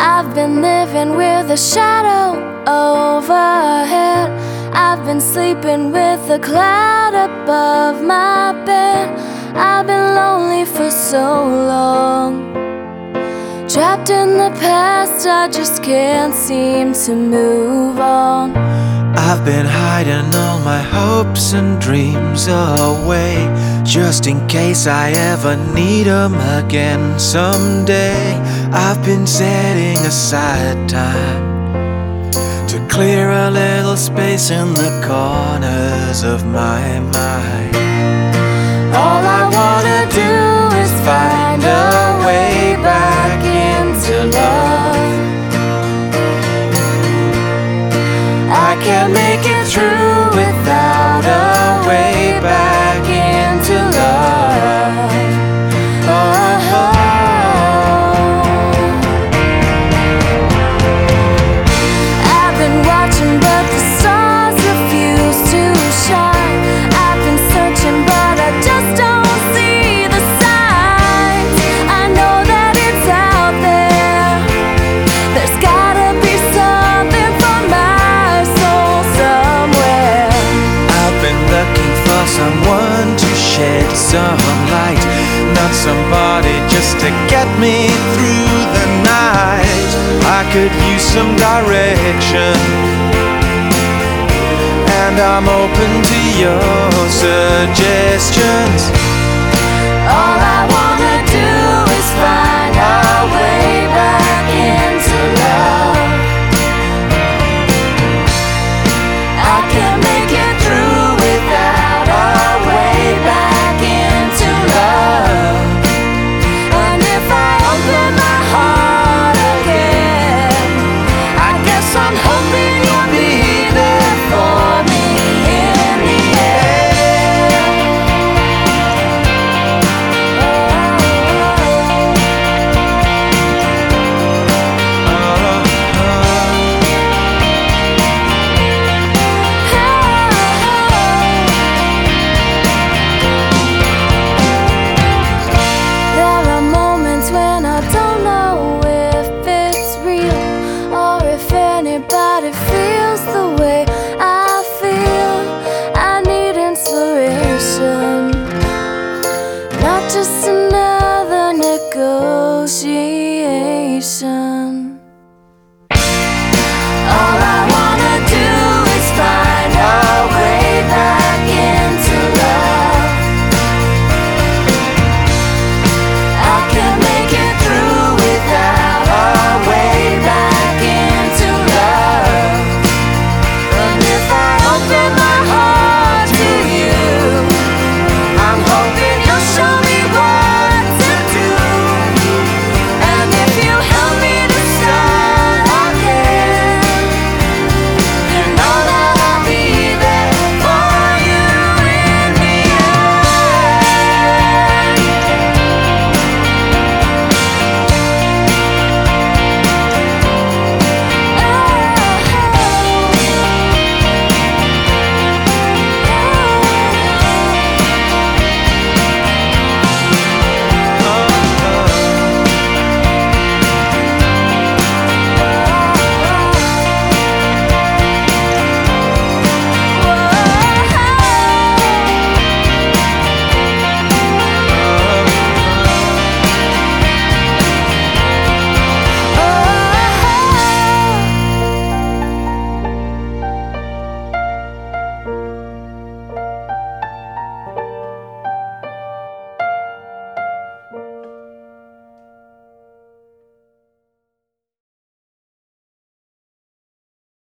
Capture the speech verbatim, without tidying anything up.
I've been living with a shadow overhead. I've been sleeping with a cloud above my bed. I've been lonely for so long, trapped in the past, I just can't seem to move on. I've been hiding all my hopes and dreams away, just in case I ever need 'em again someday. I've been setting aside time to clear a little space in the corners of my mind. All I wanna do is find a way back into love. I can't make it through without a way back into love. Oh, oh. I've been watching but the stars refuse to shine. I've been searching but I just don't see the signs. I know that it's out there. There's gotta be something for my soul somewhere. I've been looking for someone to shed some light, not somebody just to get me through the night. I could use some direction, and I'm open to your suggestions. All I wanna do is find our way back into love. I can't make it through without our way back into love. And if I open my heart again, I guess I'm hoping you'll be there for me in the end. There are moments when I don't know if it's real or if anybody feels the way I feel. I need inspiration, not just